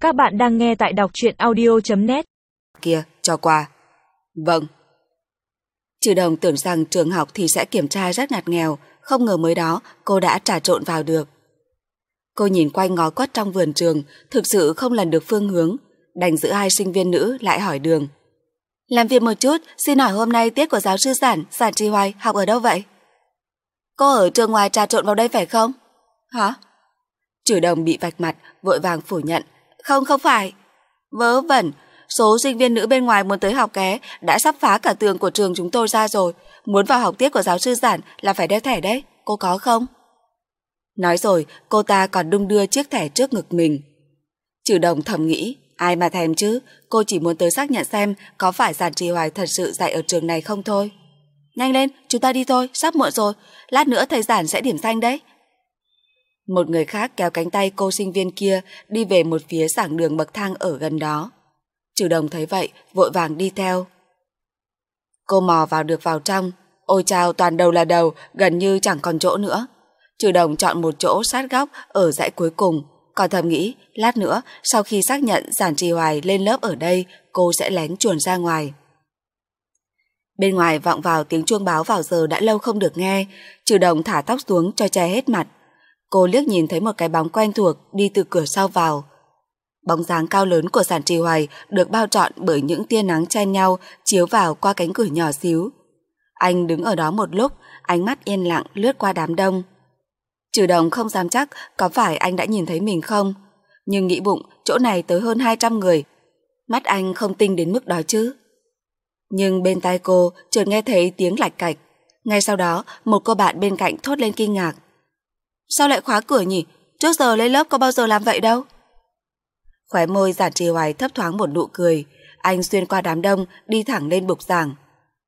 Các bạn đang nghe tại đọc truyện audio.net. Kia, cho qua. Vâng. Trừ Đồng tưởng rằng trường học thì sẽ kiểm tra rất ngặt nghèo, không ngờ mới đó cô đã trà trộn vào được. Cô nhìn quanh ngó quất trong vườn trường, thực sự không lần được phương hướng, đành giữ hai sinh viên nữ lại hỏi đường. Làm việc một chút, xin hỏi hôm nay tiết của giáo sư Giản Trì Hoài học ở đâu vậy? Cô ở trường ngoài trà trộn vào đây phải không? Hả? Trừ Đồng bị vạch mặt, vội vàng phủ nhận. Không phải. Vớ vẩn, số sinh viên nữ bên ngoài muốn tới học ké đã sắp phá cả tường của trường chúng tôi ra rồi. Muốn vào học tiết của giáo sư Giản là phải đeo thẻ đấy, cô có không? Nói rồi, cô ta còn đung đưa chiếc thẻ trước ngực mình. Trừ Đồng thầm nghĩ, ai mà thèm chứ, cô chỉ muốn tới xác nhận xem có phải Giản Trì Hoài thật sự dạy ở trường này không thôi. Nhanh lên, chúng ta đi thôi, sắp muộn rồi, lát nữa thầy Giản sẽ điểm danh đấy. Một người khác kéo cánh tay cô sinh viên kia đi về một phía giảng đường bậc thang ở gần đó. Trừ Đồng thấy vậy, vội vàng đi theo. Cô mò được vào trong, ôi chao toàn đầu là đầu, gần như chẳng còn chỗ nữa. Trừ Đồng chọn một chỗ sát góc ở dãy cuối cùng, còn thầm nghĩ lát nữa sau khi xác nhận Giản Trì Hoài lên lớp ở đây, cô sẽ lén chuồn ra ngoài. Bên ngoài vọng vào tiếng chuông báo vào giờ đã lâu không được nghe. Trừ Đồng thả tóc xuống cho che hết mặt. Cô liếc nhìn thấy một cái bóng quen thuộc đi từ cửa sau vào. Bóng dáng cao lớn của Giản Trì Hoài được bao trọn bởi những tia nắng chen nhau chiếu vào qua cánh cửa nhỏ xíu. Anh đứng ở đó một lúc, ánh mắt yên lặng lướt qua đám đông. Trừ Đồng không dám chắc có phải anh đã nhìn thấy mình không, nhưng nghĩ bụng chỗ này tới hơn 200 người, mắt anh không tinh đến mức đó chứ. Nhưng bên tai cô chợt nghe thấy tiếng lạch cạch. Ngay sau đó một cô bạn bên cạnh thốt lên kinh ngạc. Sao lại khóa cửa nhỉ? Trước giờ lên lớp có bao giờ làm vậy đâu. Khóe môi Giản Trì Hoài thấp thoáng một nụ cười. Anh xuyên qua đám đông đi thẳng lên bục giảng.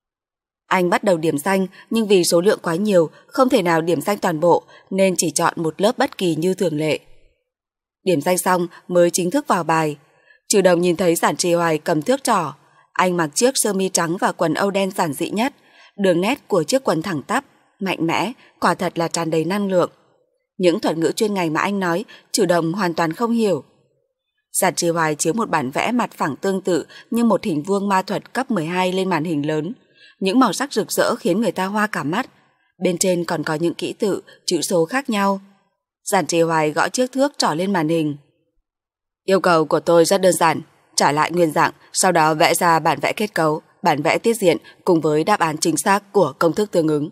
Anh bắt đầu điểm danh, nhưng vì số lượng quá nhiều không thể nào điểm danh toàn bộ, nên chỉ chọn một lớp bất kỳ như thường lệ. Điểm danh xong mới chính thức vào bài. Trừ Đồng nhìn thấy Giản Trì Hoài cầm thước trỏ. Anh mặc chiếc sơ mi trắng và quần âu đen giản dị nhất. Đường nét của chiếc quần thẳng tắp, mạnh mẽ, quả thật là tràn đầy năng lượng. Những thuật ngữ chuyên ngành mà anh nói, Trừ Đồng hoàn toàn không hiểu. Giản Trì Hoài chiếu một bản vẽ mặt phẳng tương tự như một hình vuông ma thuật cấp 12 lên màn hình lớn. Những màu sắc rực rỡ khiến người ta hoa cả mắt. Bên trên còn có những ký tự, chữ số khác nhau. Giản Trì Hoài gõ chiếc thước trỏ lên màn hình. Yêu cầu của tôi rất đơn giản, trả lại nguyên dạng, sau đó vẽ ra bản vẽ kết cấu, bản vẽ tiết diện cùng với đáp án chính xác của công thức tương ứng.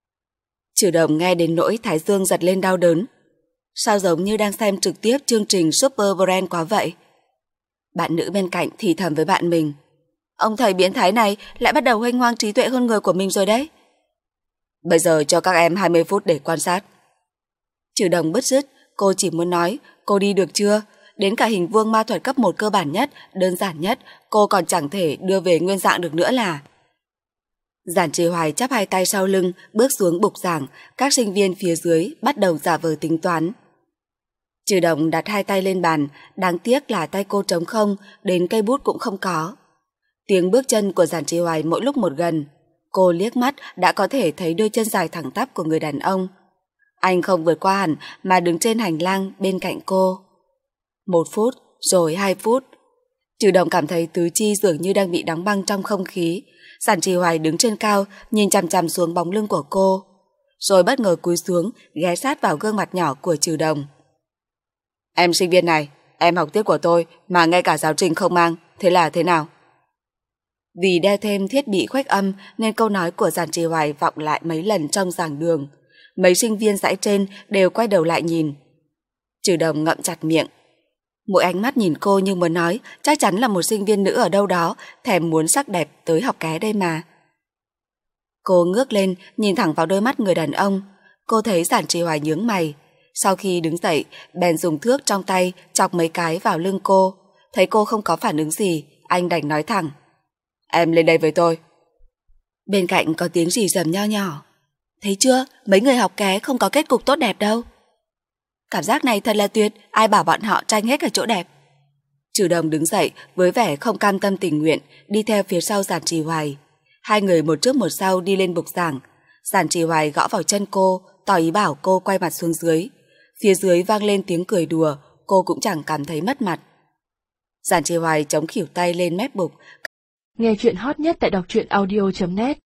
Trừ Đồng nghe đến nỗi thái dương giật lên đau đớn. Sao giống như đang xem trực tiếp chương trình Super Brand quá vậy? Bạn nữ bên cạnh thì thầm với bạn mình. Ông thầy biến thái này lại bắt đầu huênh hoang trí tuệ hơn người của mình rồi đấy. Bây giờ cho các em 20 phút để quan sát. Trừ Đồng bứt rứt, cô chỉ muốn nói, cô đi được chưa? Đến cả hình vuông ma thuật cấp 1 cơ bản nhất, đơn giản nhất, cô còn chẳng thể đưa về nguyên dạng được nữa là. Giản Trì Hoài chắp hai tay sau lưng, bước xuống bục giảng, các sinh viên phía dưới bắt đầu giả vờ tính toán. Trừ Đồng đặt hai tay lên bàn, đáng tiếc là tay cô trống không, đến cây bút cũng không có. Tiếng bước chân của Giản Trì Hoài mỗi lúc một gần, cô liếc mắt đã có thể thấy đôi chân dài thẳng tắp của người đàn ông. Anh không vượt qua hẳn mà đứng trên hành lang bên cạnh cô. 1 phút, rồi 2 phút. Trừ Đồng cảm thấy tứ chi dường như đang bị đóng băng trong không khí. Giản Trì Hoài đứng trên cao, nhìn chằm chằm xuống bóng lưng của cô, rồi bất ngờ cúi xuống, ghé sát vào gương mặt nhỏ của Trừ Đồng. Em sinh viên này, em học tiết của tôi mà ngay cả giáo trình không mang, thế là thế nào? Vì đeo thêm thiết bị khuếch âm nên câu nói của Giản Trì Hoài vọng lại mấy lần trong giảng đường. Mấy sinh viên dãy trên đều quay đầu lại nhìn. Trừ Đồng ngậm chặt miệng. Mỗi ánh mắt nhìn cô như muốn nói chắc chắn là một sinh viên nữ ở đâu đó thèm muốn sắc đẹp tới học ké đây mà. Cô ngước lên nhìn thẳng vào đôi mắt người đàn ông. Cô thấy Giản Trì Hoài nhướng mày. Sau khi đứng dậy, bèn dùng thước trong tay chọc mấy cái vào lưng cô. Thấy cô không có phản ứng gì, anh đành nói thẳng. Em lên đây với tôi. Bên cạnh có tiếng rì rầm nho nhỏ. Thấy chưa, mấy người học ké không có kết cục tốt đẹp đâu. Cảm giác này thật là tuyệt, ai bảo bọn họ tranh hết cả chỗ đẹp. Trừ Đồng đứng dậy với vẻ không cam tâm tình nguyện, đi theo phía sau Giản Trì Hoài. Hai người một trước một sau đi lên bục giảng. Giản Trì Hoài gõ vào chân cô, tỏ ý bảo cô quay mặt xuống dưới. Phía dưới vang lên tiếng cười đùa, cô cũng chẳng cảm thấy mất mặt. Giản Chi Hoài chống khỉu tay lên mép bục. Nghe chuyện hot nhất tại đọc truyện audio.net